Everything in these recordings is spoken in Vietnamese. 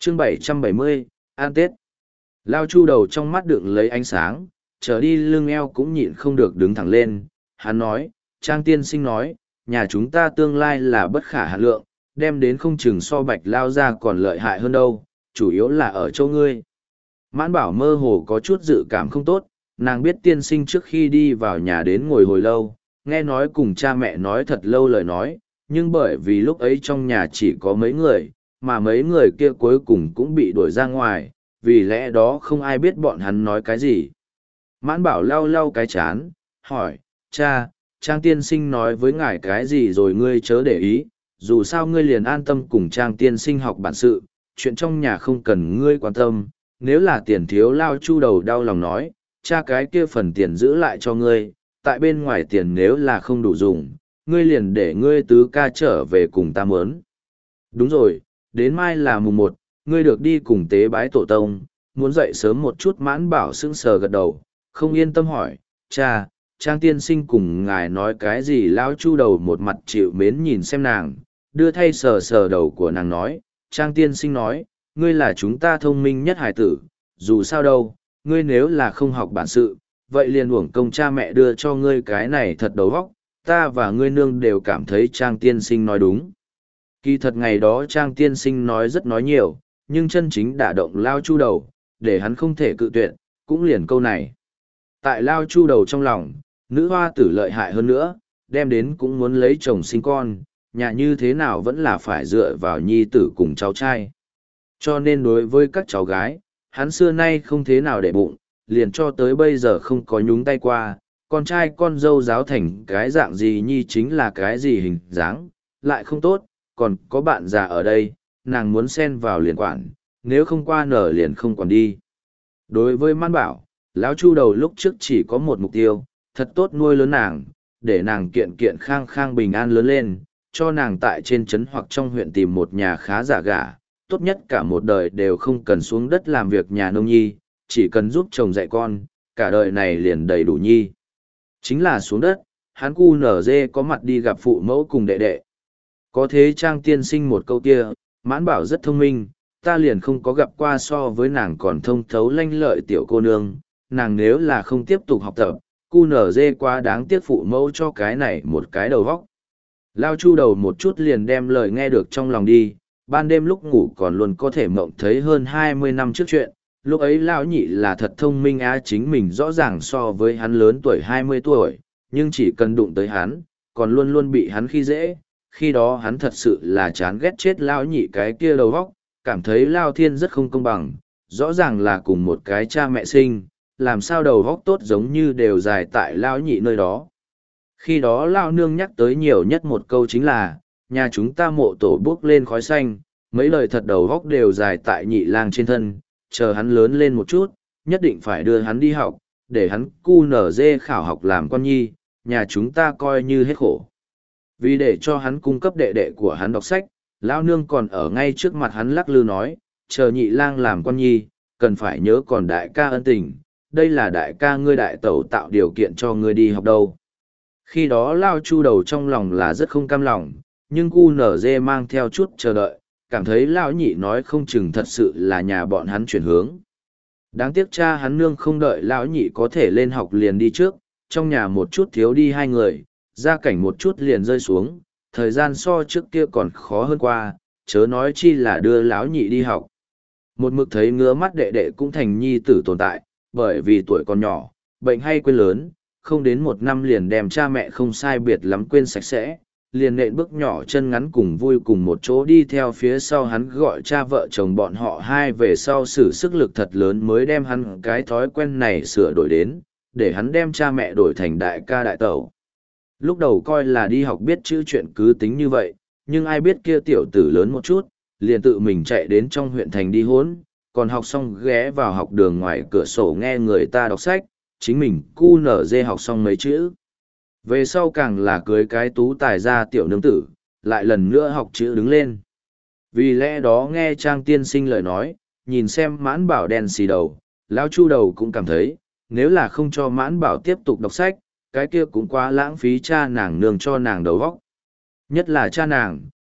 chương 770, An Tết. Lao Chu đầu trong mắt đựng lấy ánh sáng, trở đi lưng eo cũng nhịn không được đứng thẳng lên. Hắn nói, Trang tiên sinh nói, nhà chúng ta tương lai là bất khả hạn lượng, đem đến không chừng so Bạch Lao ra còn lợi hại hơn đâu, chủ yếu là ở châu ngươi. Mãn Bảo mơ hồ có chút dự cảm không tốt, nàng biết tiên sinh trước khi đi vào nhà đến ngồi hồi lâu, nghe nói cùng cha mẹ nói thật lâu lời nói, nhưng bởi vì lúc ấy trong nhà chỉ có mấy người, mà mấy người kia cuối cùng cũng bị đuổi ra ngoài, vì lẽ đó không ai biết bọn hắn nói cái gì. Mãn Bảo lau lau cái chán, hỏi, cha, Trang tiên sinh nói với ngài cái gì rồi ngươi chớ để ý, dù sao ngươi liền an tâm cùng Trang tiên sinh học bản sự, chuyện trong nhà không cần ngươi quan tâm, nếu là tiền thiếu. Lao Chu đầu đau lòng nói, cha cái kia phần tiền giữ lại cho ngươi, tại bên ngoài tiền nếu là không đủ dùng, ngươi liền để ngươi tứ ca trở về cùng ta mớn. Đúng rồi, đến mai là mùng 1, ngươi được đi cùng tế bái tổ tông, muốn dậy sớm một chút. Mãn Bảo sững sờ gật đầu, không yên tâm hỏi, cha, Trang tiên sinh cùng ngài nói cái gì? Lão Chu đầu một mặt chịu mến nhìn xem nàng, đưa thay sờ sờ đầu của nàng nói, Trang tiên sinh nói, ngươi là chúng ta thông minh nhất hải tử, dù sao đâu, ngươi nếu là không học bản sự, vậy liền uổng công cha mẹ đưa cho ngươi cái này thật đầu óc, ta và ngươi nương đều cảm thấy Trang tiên sinh nói đúng. Kỳ thật ngày đó Trang tiên sinh nói rất nói nhiều, nhưng chân chính đả động Lao Chu đầu, để hắn không thể cự tuyệt, cũng liền câu này. Tại Lao Chu đầu trong lòng, nữ hoa tử lợi hại hơn nữa, đem đến cũng muốn lấy chồng sinh con, nhà như thế nào vẫn là phải dựa vào nhi tử cùng cháu trai. Cho nên đối với các cháu gái, hắn xưa nay không thế nào để bụng, liền cho tới bây giờ không có nhúng tay qua, con trai con dâu giáo thành cái dạng gì nhi chính là cái gì hình dáng, lại không tốt, còn có bạn già ở đây, nàng muốn xen vào liền quản, nếu không qua nở liền không quản đi. Đối với Mãn Bảo, lão Chu đầu lúc trước chỉ có một mục tiêu, thật tốt nuôi lớn nàng, để nàng kiện kiện khang khang bình an lớn lên, cho nàng tại trên trấn hoặc trong huyện tìm một nhà khá giả gả, tốt nhất cả một đời đều không cần xuống đất làm việc nhà nông nhi, chỉ cần giúp chồng dạy con, cả đời này liền đầy đủ nhi. Chính là xuống đất, hắn cu nở dê có mặt đi gặp phụ mẫu cùng đệ đệ. Có thế Trang tiên sinh một câu kia, Mãn Bảo rất thông minh, ta liền không có gặp qua so với nàng còn thông thấu lanh lợi tiểu cô nương, nàng nếu là không tiếp tục học tập, cu nở dê quá đáng tiếc phụ mẫu cho cái này một cái đầu vóc. Lao Chu đầu một chút liền đem lời nghe được trong lòng đi, ban đêm lúc ngủ còn luôn có thể mộng thấy hơn 20 năm trước chuyện, lúc ấy Lão nhị là thật thông minh á, chính mình rõ ràng so với hắn lớn tuổi 20 tuổi, nhưng chỉ cần đụng tới hắn, còn luôn luôn bị hắn khi dễ, khi đó hắn thật sự là chán ghét chết Lão nhị cái kia đầu vóc, cảm thấy Lao Thiên rất không công bằng, rõ ràng là cùng một cái cha mẹ sinh, làm sao đầu vóc tốt giống như đều dài tại Lão nhị nơi đó. Khi đó Lao nương nhắc tới nhiều nhất một câu chính là, nhà chúng ta mộ tổ bước lên khói xanh, mấy lời thật đầu vóc đều dài tại nhị lang trên thân, chờ hắn lớn lên một chút, nhất định phải đưa hắn đi học, để hắn cu nở dê khảo học làm con nhi, nhà chúng ta coi như hết khổ. Vì để cho hắn cung cấp đệ đệ của hắn đọc sách, Lao nương còn ở ngay trước mặt hắn lắc lư nói, chờ nhị lang làm con nhi, cần phải nhớ còn đại ca ân tình, đây là đại ca ngươi đại tẩu tạo điều kiện cho ngươi đi học đâu. Khi đó Lao Chu đầu trong lòng là rất không cam lòng, nhưng cu nở dê mang theo chút chờ đợi, cảm thấy Lão nhị nói không chừng thật sự là nhà bọn hắn chuyển hướng. Đáng tiếc cha hắn nương không đợi Lão nhị có thể lên học liền đi trước, trong nhà một chút thiếu đi hai người, gia cảnh một chút liền rơi xuống, thời gian so trước kia còn khó hơn qua, chớ nói chi là đưa Lão nhị đi học. Một mực thấy ngứa mắt đệ đệ cũng thành nhi tử tồn tại, bởi vì tuổi còn nhỏ, bệnh hay quên lớn, không đến 1 năm liền đem cha mẹ không sai biệt lắm quên sạch sẽ, liền nện bước nhỏ chân ngắn cùng vui cùng một chỗ đi theo phía sau hắn, gọi cha vợ chồng bọn họ hai về sau sử sức lực thật lớn mới đem hắn cái thói quen này sửa đổi đến, để hắn đem cha mẹ đổi thành đại ca đại tẩu. Lúc đầu coi là đi học biết chữ chuyện cứ tính như vậy, nhưng ai biết kia tiểu tử lớn một chút, liền tự mình chạy đến trong huyện thành đi hốn, còn học xong ghé vào học đường ngoài cửa sổ nghe người ta đọc sách, chính mình cu nở dê học xong mấy chữ. Về sau càng là cưới cái tú tài ra tiểu nương tử, lại lần nữa học chữ đứng lên. Vì lẽ đó nghe Trang tiên sinh lời nói, nhìn xem Mãn Bảo đen xì đầu, Lão Chu đầu cũng cảm thấy, nếu là không cho Mãn Bảo tiếp tục đọc sách, cái kia cũng quá lãng phí cha nàng nương cho nàng đầu vóc. Nhất là cha nàng,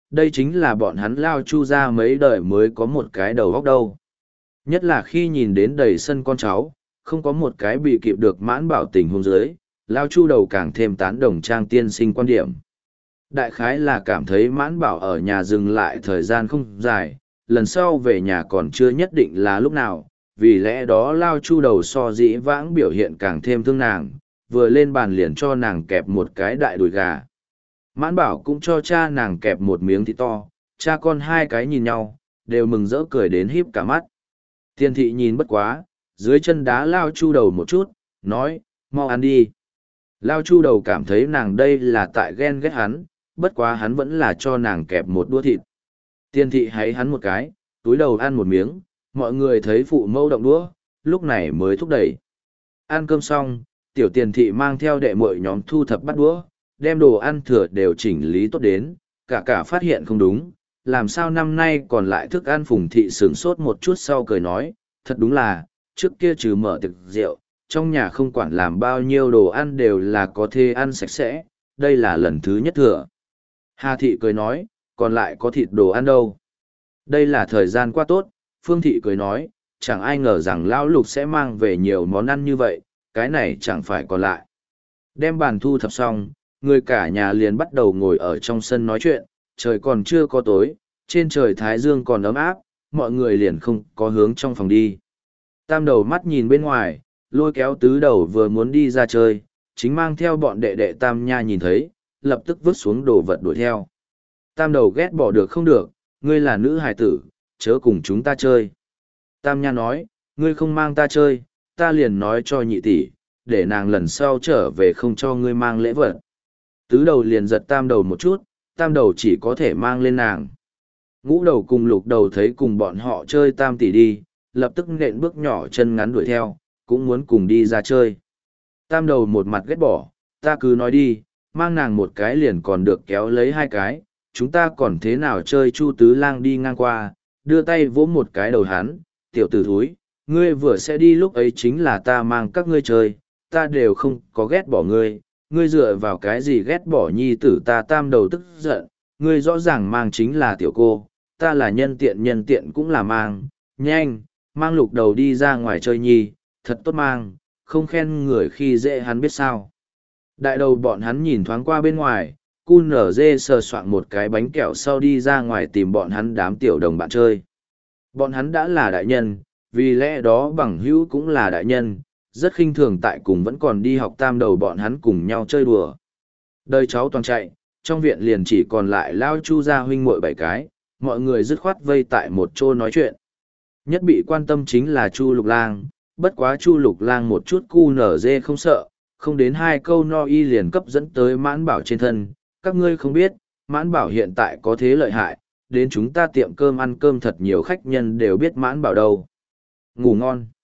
đây chính là bọn hắn Lao Chu ra mấy đời mới có một cái đầu góc đâu. Nhất là khi nhìn đến đầy sân con cháu, không có một cái bị kịp được Mãn Bảo tình huống dưới, Lao Chu đầu càng thêm tán đồng Trang tiên sinh quan điểm. Đại khái là cảm thấy Mãn Bảo ở nhà dừng lại thời gian không dài, lần sau về nhà còn chưa nhất định là lúc nào, vì lẽ đó Lao Chu đầu so dĩ vãng biểu hiện càng thêm thương nàng, vừa lên bàn liền cho nàng kẹp một cái đại đùi gà. Mãn Bảo cũng cho cha nàng kẹp một miếng thịt to, cha con hai cái nhìn nhau, đều mừng rỡ cười đến híp cả mắt. Tiên thị nhìn bất quá, dưới chân đá Lao Chu đầu một chút, nói, mau ăn đi. Lao Chu đầu cảm thấy nàng đây là tại ghen ghét hắn, bất quá hắn vẫn là cho nàng kẹp một đũa thịt. Tiên thị háy hắn một cái, túi đầu ăn một miếng, mọi người thấy phụ mâu động đũa, lúc này mới thúc đẩy. Ăn cơm xong, tiểu tiền thị mang theo đệ muội nhóm thu thập bát đũa, đem đồ ăn thừa đều chỉnh lý tốt đến, cả phát hiện không đúng, làm sao năm nay còn lại thức ăn. Phùng thị sửng sốt một chút sau cười nói, thật đúng là, trước kia trừ mở tiệc rượu, trong nhà không quản làm bao nhiêu đồ ăn đều là có thể ăn sạch sẽ, đây là lần thứ nhất thừa. Hà thị cười nói, còn lại có thịt đồ ăn đâu. Đây là thời gian qua tốt, Phương thị cười nói, chẳng ai ngờ rằng lão Lục sẽ mang về nhiều món ăn như vậy, cái này chẳng phải còn lại. Đem bàn thu thập xong, người cả nhà liền bắt đầu ngồi ở trong sân nói chuyện, trời còn chưa có tối, trên trời thái dương còn ấm áp, mọi người liền không có hướng trong phòng đi. Tam đầu mắt nhìn bên ngoài, lôi kéo tứ đầu vừa muốn đi ra chơi, chính mang theo bọn đệ đệ Tam Nha nhìn thấy, lập tức vứt xuống đồ vật đuổi theo. Tam đầu ghét bỏ được không được, ngươi là nữ hài tử, chớ cùng chúng ta chơi. Tam Nha nói, ngươi không mang ta chơi, ta liền nói cho nhị tỷ, để nàng lần sau trở về không cho ngươi mang lễ vật. Tứ đầu liền giật tam đầu một chút, tam đầu chỉ có thể mang lên nàng. Ngũ đầu cùng lục đầu thấy cùng bọn họ chơi tam tỷ đi, lập tức nện bước nhỏ chân ngắn đuổi theo, cũng muốn cùng đi ra chơi. Tam đầu một mặt ghét bỏ, ta cứ nói đi, mang nàng một cái liền còn được kéo lấy hai cái, chúng ta còn thế nào chơi. Chu Tứ Lang đi ngang qua, đưa tay vỗ một cái đầu hắn, tiểu tử thúi, ngươi vừa sẽ đi lúc ấy chính là ta mang các ngươi chơi, ta đều không có ghét bỏ ngươi, ngươi dựa vào cái gì ghét bỏ nhi tử ta. Tam đầu tức giận, ngươi rõ ràng mang chính là tiểu cô, ta là nhân tiện cũng là mang, nhanh, mang lục đầu đi ra ngoài chơi nhi, thật tốt mang, không khen người khi dễ hắn biết sao. Đại đầu bọn hắn nhìn thoáng qua bên ngoài, cu nở dê sờ soạn một cái bánh kẹo sau đi ra ngoài tìm bọn hắn đám tiểu đồng bạn chơi. Bọn hắn đã là đại nhân, vì lẽ đó bằng hữu cũng là đại nhân, rất khinh thường tại cùng vẫn còn đi học tam đầu bọn hắn cùng nhau chơi đùa. Đời cháu toàn chạy, trong viện liền chỉ còn lại Lao Chu gia huynh muội 7 cái, mọi người dứt khoát vây tại một chỗ nói chuyện. Nhất bị quan tâm chính là Chu Lục Lang, bất quá Chu Lục Lang một chút cu nở dê không sợ, không đến 2 câu no y liền cấp dẫn tới Mãn Bảo trên thân. Các ngươi không biết, Mãn Bảo hiện tại có thế lợi hại, đến chúng ta tiệm cơm ăn cơm thật nhiều khách nhân đều biết Mãn Bảo đâu. Ngủ ngon.